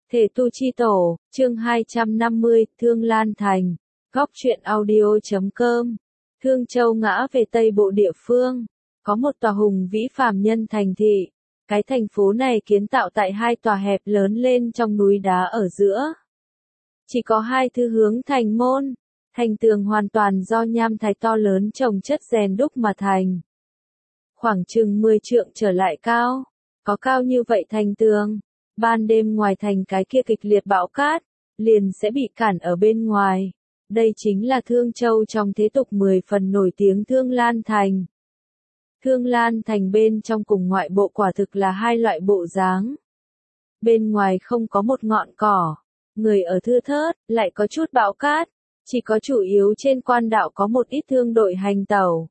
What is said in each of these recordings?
Thể tu chi tổ, chương 250, Thương Lan Thành, góc truyện audio.com. Thương Châu ngã về Tây Bộ địa phương, có một tòa hùng vĩ phàm nhân thành thị. Cái thành phố này kiến tạo tại hai tòa hẹp lớn lên trong núi đá ở giữa. Chỉ có hai thứ hướng thành môn, thành tường hoàn toàn do nham thạch to lớn chồng chất rèn đúc mà thành. Khoảng chừng 10 trượng trở lại cao, có cao như vậy thành tường. Ban đêm ngoài thành cái kia kịch liệt bão cát, liền sẽ bị cản ở bên ngoài. Đây chính là Thương Châu trong thế tục 10 phần nổi tiếng Thương Lan Thành. Thương Lan Thành bên trong cùng ngoại bộ quả thực là hai loại bộ dáng. Bên ngoài không có một ngọn cỏ, người ở thưa thớt, lại có chút bão cát, chỉ có chủ yếu trên quan đạo có một ít thương đội hành tẩu.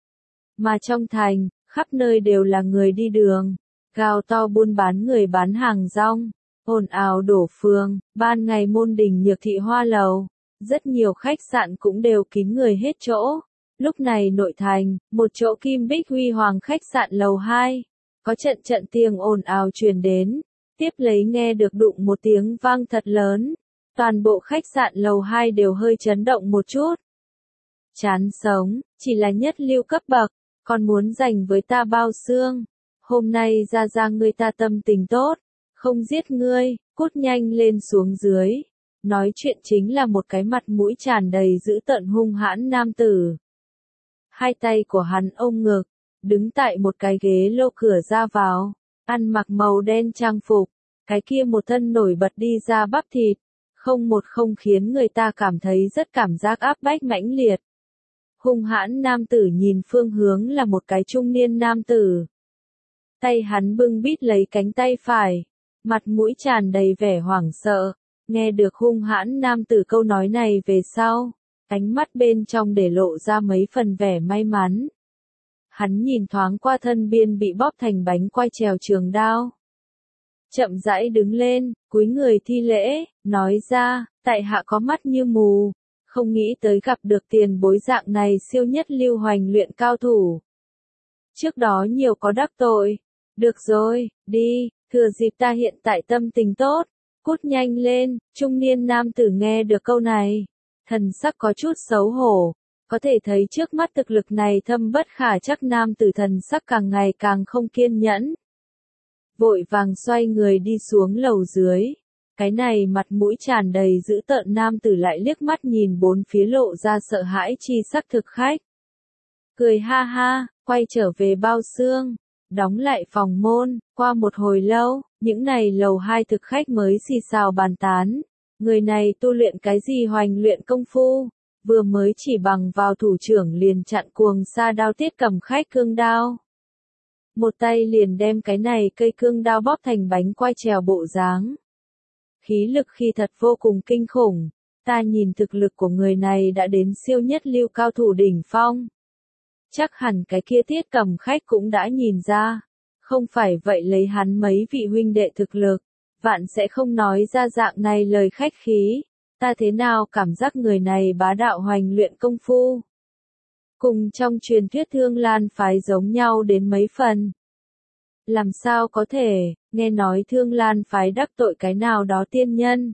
Mà trong thành, khắp nơi đều là người đi đường. Gào to buôn bán người bán hàng rong, ồn ào đổ phường, ban ngày môn đình nhược thị hoa lầu, rất nhiều khách sạn cũng đều kín người hết chỗ. Lúc này nội thành, một chỗ Kim Bích Huy Hoàng khách sạn lầu 2, có trận trận tiếng ồn ào truyền đến, tiếp lấy nghe được đụng một tiếng vang thật lớn, toàn bộ khách sạn lầu 2 đều hơi chấn động một chút. Chán sống, chỉ là nhất lưu cấp bậc, còn muốn giành với ta bao xương. Hôm nay ra ngươi ta tâm tình tốt, không giết ngươi, cút nhanh lên xuống dưới. Nói chuyện chính là một cái mặt mũi tràn đầy dữ tợn hung hãn nam tử. Hai tay của hắn ôm ngực, đứng tại một cái ghế lô cửa ra vào, ăn mặc màu đen trang phục, cái kia một thân nổi bật đi ra bắp thịt, không khiến người ta cảm thấy rất cảm giác áp bách mãnh liệt. Hung hãn nam tử nhìn phương hướng là một cái trung niên nam tử. Tay hắn bưng bít lấy cánh tay phải, mặt mũi tràn đầy vẻ hoảng sợ, nghe được hung hãn nam tử câu nói này về sau, ánh mắt bên trong để lộ ra mấy phần vẻ may mắn. Hắn nhìn thoáng qua thân biên bị bóp thành bánh quai trèo trường đao. Chậm rãi đứng lên, cúi người thi lễ, nói ra, tại hạ có mắt như mù, không nghĩ tới gặp được tiền bối dạng này siêu nhất lưu hoành luyện cao thủ. Trước đó nhiều có đắc tội. Được rồi, đi, thừa dịp ta hiện tại tâm tình tốt, cút nhanh lên. Trung niên nam tử nghe được câu này, thần sắc có chút xấu hổ, có thể thấy trước mắt thực lực này thâm bất khả trắc nam tử thần sắc càng ngày càng không kiên nhẫn. Vội vàng xoay người đi xuống lầu dưới, cái này mặt mũi tràn đầy dữ tợn nam tử lại liếc mắt nhìn bốn phía lộ ra sợ hãi chi sắc thực khách. Cười ha ha, quay trở về bao xương. Đóng lại phòng môn, qua một hồi lâu, những này lầu 2 thực khách mới xì xào bàn tán. Người này tu luyện cái gì hoành luyện công phu, vừa mới chỉ bằng vào thủ trưởng liền chặn cuồng sa đao tiết cầm khách cương đao. Một tay liền đem cái này cây cương đao bóp thành bánh quai trèo bộ dáng. Khí lực khi thật vô cùng kinh khủng, ta nhìn thực lực của người này đã đến siêu nhất lưu cao thủ đỉnh phong. Chắc hẳn cái kia tiết cầm khách cũng đã nhìn ra, không phải vậy lấy hắn mấy vị huynh đệ thực lực, vạn sẽ không nói ra dạng này lời khách khí, ta thế nào cảm giác người này bá đạo hoành luyện công phu. Cùng trong truyền thuyết Thương Lan phái giống nhau đến mấy phần. Làm sao có thể, nghe nói Thương Lan phái đắc tội cái nào đó tiên nhân.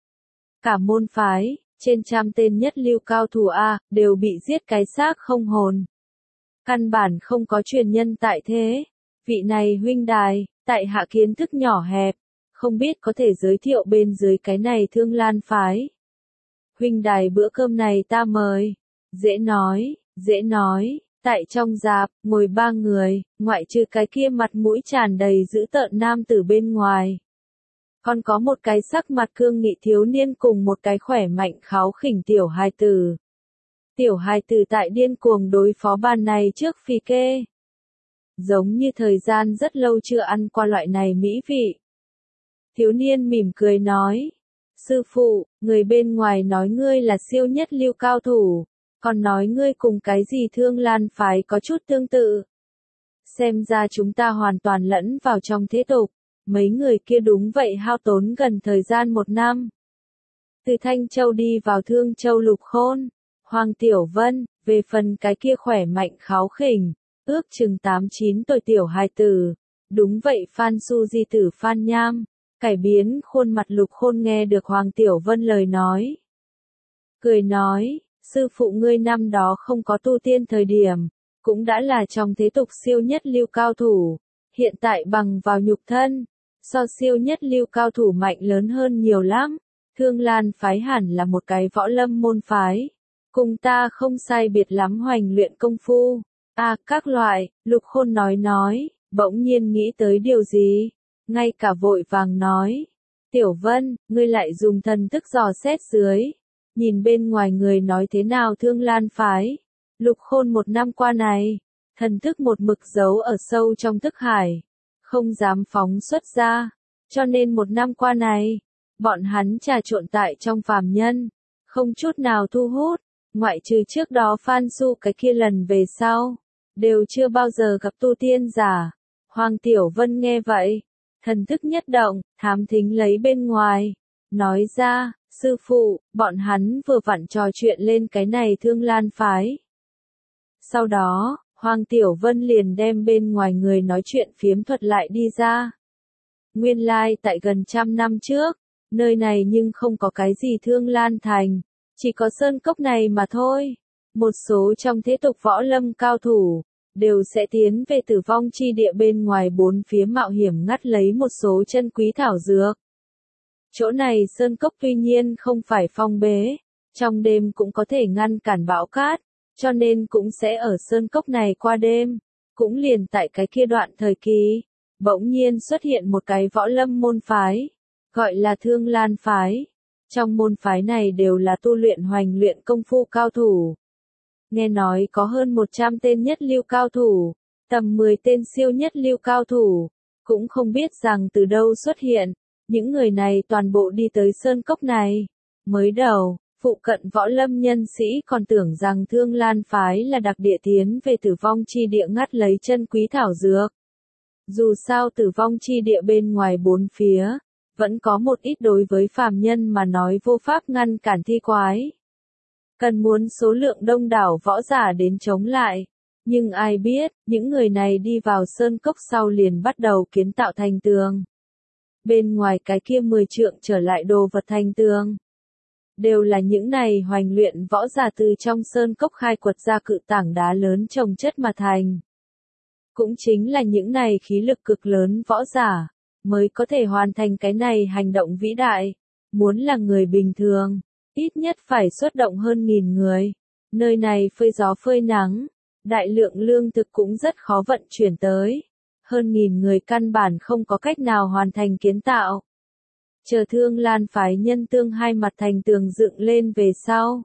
Cả môn phái, trên trăm tên nhất lưu cao thủ A, đều bị giết cái xác không hồn. Căn bản không có truyền nhân tại thế. Vị này huynh đài, tại hạ kiến thức nhỏ hẹp, không biết có thể giới thiệu bên dưới cái này Thương Lan phái. Huynh đài bữa cơm này ta mời. Dễ nói, tại trong dạp, ngồi 3 người, ngoại trừ cái kia mặt mũi tràn đầy dữ tợn nam tử bên ngoài. Còn có một cái sắc mặt cương nghị thiếu niên cùng một cái khỏe mạnh kháo khỉnh tiểu hài tử. Tiểu hài tử tại điên cuồng đối phó bàn này trước phi kê. Giống như thời gian rất lâu chưa ăn qua loại này mỹ vị. Thiếu niên mỉm cười nói. Sư phụ, người bên ngoài nói ngươi là siêu nhất lưu cao thủ, còn nói ngươi cùng cái gì Thương Lan phái có chút tương tự. Xem ra chúng ta hoàn toàn lẫn vào trong thế tục, mấy người kia đúng vậy hao tốn gần thời gian 1 năm. Từ Thanh Châu đi vào Thương Châu Lục Khôn. Hoàng Tiểu Vân, về phần cái kia khỏe mạnh kháo khỉnh, ước chừng 8-9 tuổi tiểu hài tử, đúng vậy Phan Su Di tử Phan Nham, Cải biến khuôn mặt Lục Khôn nghe được Hoàng Tiểu Vân lời nói. Cười nói, sư phụ ngươi năm đó không có tu tiên thời điểm, cũng đã là trong thế tục siêu nhất lưu cao thủ, hiện tại bằng vào nhục thân, so siêu nhất lưu cao thủ mạnh lớn hơn nhiều lắm. Thương Lan phái hẳn là một cái võ lâm môn phái, cùng ta không sai biệt lắm hoành luyện công phu. Các loại, Lục Khôn nói, bỗng nhiên nghĩ tới điều gì, ngay cả vội vàng nói, Tiểu Vân, ngươi lại dùng thần thức dò xét dưới, nhìn bên ngoài người nói thế nào Thương Lan phái. Lục Khôn một năm qua này, thần thức một mực giấu ở sâu trong thức hải, không dám phóng xuất ra, cho nên một năm qua này, bọn hắn trà trộn tại trong phàm nhân, không chút nào thu hút, ngoại trừ trước đó Phan Su cái kia lần về sau, đều chưa bao giờ gặp tu tiên giả. Hoàng Tiểu Vân nghe vậy, thần thức nhất động, thám thính lấy bên ngoài, nói ra, sư phụ, bọn hắn vừa vặn trò chuyện lên cái này Thương Lan phái. Sau đó, Hoàng Tiểu Vân liền đem bên ngoài người nói chuyện phiếm thuật lại đi ra. Nguyên lai tại gần 100 năm trước, nơi này nhưng không có cái gì Thương Lan thành, chỉ có sơn cốc này mà thôi. Một số trong thế tục võ lâm cao thủ, đều sẽ tiến về tử vong chi địa bên ngoài bốn phía mạo hiểm ngắt lấy một số chân quý thảo dược. Chỗ này sơn cốc tuy nhiên không phải phong bế, trong đêm cũng có thể ngăn cản bão cát, cho nên cũng sẽ ở sơn cốc này qua đêm. Cũng liền tại cái kia đoạn thời kỳ, bỗng nhiên xuất hiện một cái võ lâm môn phái, gọi là Thương Lan phái. Trong môn phái này đều là tu luyện hoành luyện công phu cao thủ. Nghe nói có hơn 100 tên nhất lưu cao thủ, tầm 10 tên siêu nhất lưu cao thủ, cũng không biết rằng từ đâu xuất hiện, những người này toàn bộ đi tới sơn cốc này. Mới đầu, phụ cận võ lâm nhân sĩ còn tưởng rằng Thương Lan phái là đặc địa tiến về tử vong chi địa ngắt lấy chân quý thảo dược. Dù sao tử vong chi địa bên ngoài bốn phía, vẫn có một ít đối với phàm nhân mà nói vô pháp ngăn cản thi quái. Cần muốn số lượng đông đảo võ giả đến chống lại. Nhưng ai biết, những người này đi vào sơn cốc sau liền bắt đầu kiến tạo thành tường. Bên ngoài cái kia 10 trượng trở lại đồ vật thành tường. Đều là những này hoành luyện võ giả từ trong sơn cốc khai quật ra cự tảng đá lớn chồng chất mà thành. Cũng chính là những này khí lực cực lớn võ giả, mới có thể hoàn thành cái này hành động vĩ đại. Muốn là người bình thường, ít nhất phải xuất động hơn 1000 người. Nơi này phơi gió phơi nắng, đại lượng lương thực cũng rất khó vận chuyển tới. Hơn 1000 người căn bản không có cách nào hoàn thành kiến tạo. Chờ Thương Lan phái nhân tương hai mặt thành tường dựng lên về sau.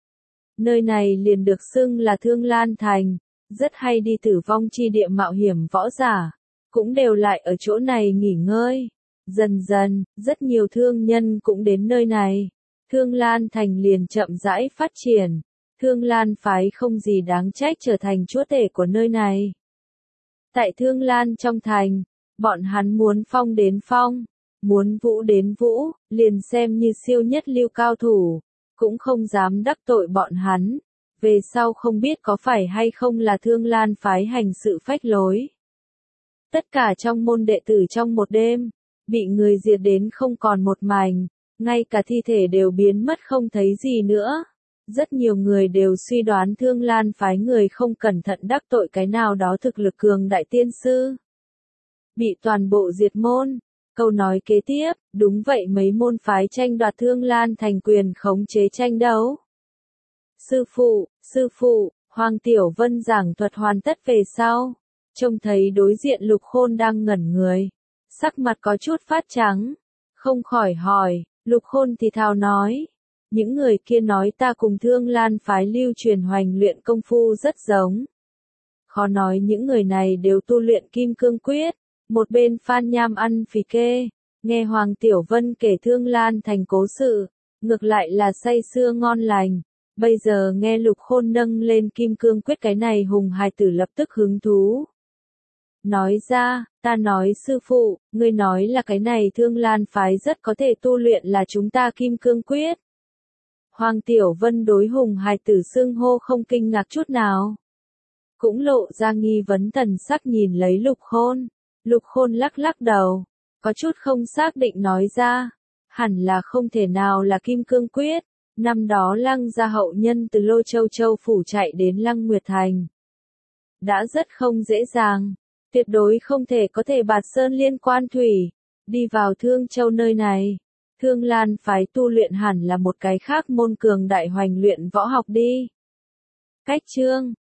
Nơi này liền được xưng là Thương Lan thành, rất hay đi tử vong chi địa mạo hiểm võ giả, cũng đều lại ở chỗ này nghỉ ngơi. Dần dần, rất nhiều thương nhân cũng đến nơi này. Thương Lan thành liền chậm rãi phát triển. Thương Lan phái không gì đáng trách trở thành chúa tể của nơi này. Tại Thương Lan trong thành, bọn hắn muốn phong đến phong, muốn vũ đến vũ, liền xem như siêu nhất lưu cao thủ, cũng không dám đắc tội bọn hắn. Về sau không biết có phải hay không là Thương Lan phái hành sự phách lối. Tất cả trong môn đệ tử trong một đêm, bị người diệt đến không còn một mảnh, ngay cả thi thể đều biến mất không thấy gì nữa. Rất nhiều người đều suy đoán Thương Lan phái người không cẩn thận đắc tội cái nào đó thực lực cường đại tiên sư. Bị toàn bộ diệt môn. Câu nói kế tiếp, đúng vậy mấy môn phái tranh đoạt Thương Lan thành quyền khống chế tranh đấu. Sư phụ, Hoàng Tiểu Vân giảng thuật hoàn tất về sau. Trông thấy đối diện Lục Khôn đang ngẩn người. Sắc mặt có chút phát trắng. Không khỏi hỏi, Lục Khôn thì thào nói. Những người kia nói ta cùng Thương Lan phái lưu truyền hoành luyện công phu rất giống. Khó nói những người này đều tu luyện kim cương quyết. Một bên Phan Nham ăn phì kê, nghe Hoàng Tiểu Vân kể Thương Lan thành cố sự, ngược lại là say sưa ngon lành. Bây giờ nghe Lục Khôn nâng lên kim cương quyết cái này hùng hài tử lập tức hứng thú. Nói ra, ta nói sư phụ, ngươi nói là cái này Thương Lan phái rất có thể tu luyện là chúng ta kim cương quyết. Hoàng Tiểu Vân đối hùng hài tử xưng hô không kinh ngạc chút nào. Cũng lộ ra nghi vấn thần sắc nhìn lấy Lục Khôn. Lục Khôn lắc lắc đầu. có chút không xác định nói ra, hẳn là không thể nào là Kim Cương Quyết. Năm đó Lăng gia hậu nhân từ Lôi Châu Châu phủ chạy đến Lăng Nguyệt Thành. Đã rất không dễ dàng, tuyệt đối không thể có thể bạt sơn liên quan thủy, đi vào Thương Châu nơi này. Thương Lan phái tu luyện hẳn là một cái khác môn cường đại hoành luyện võ học đi. Cách chương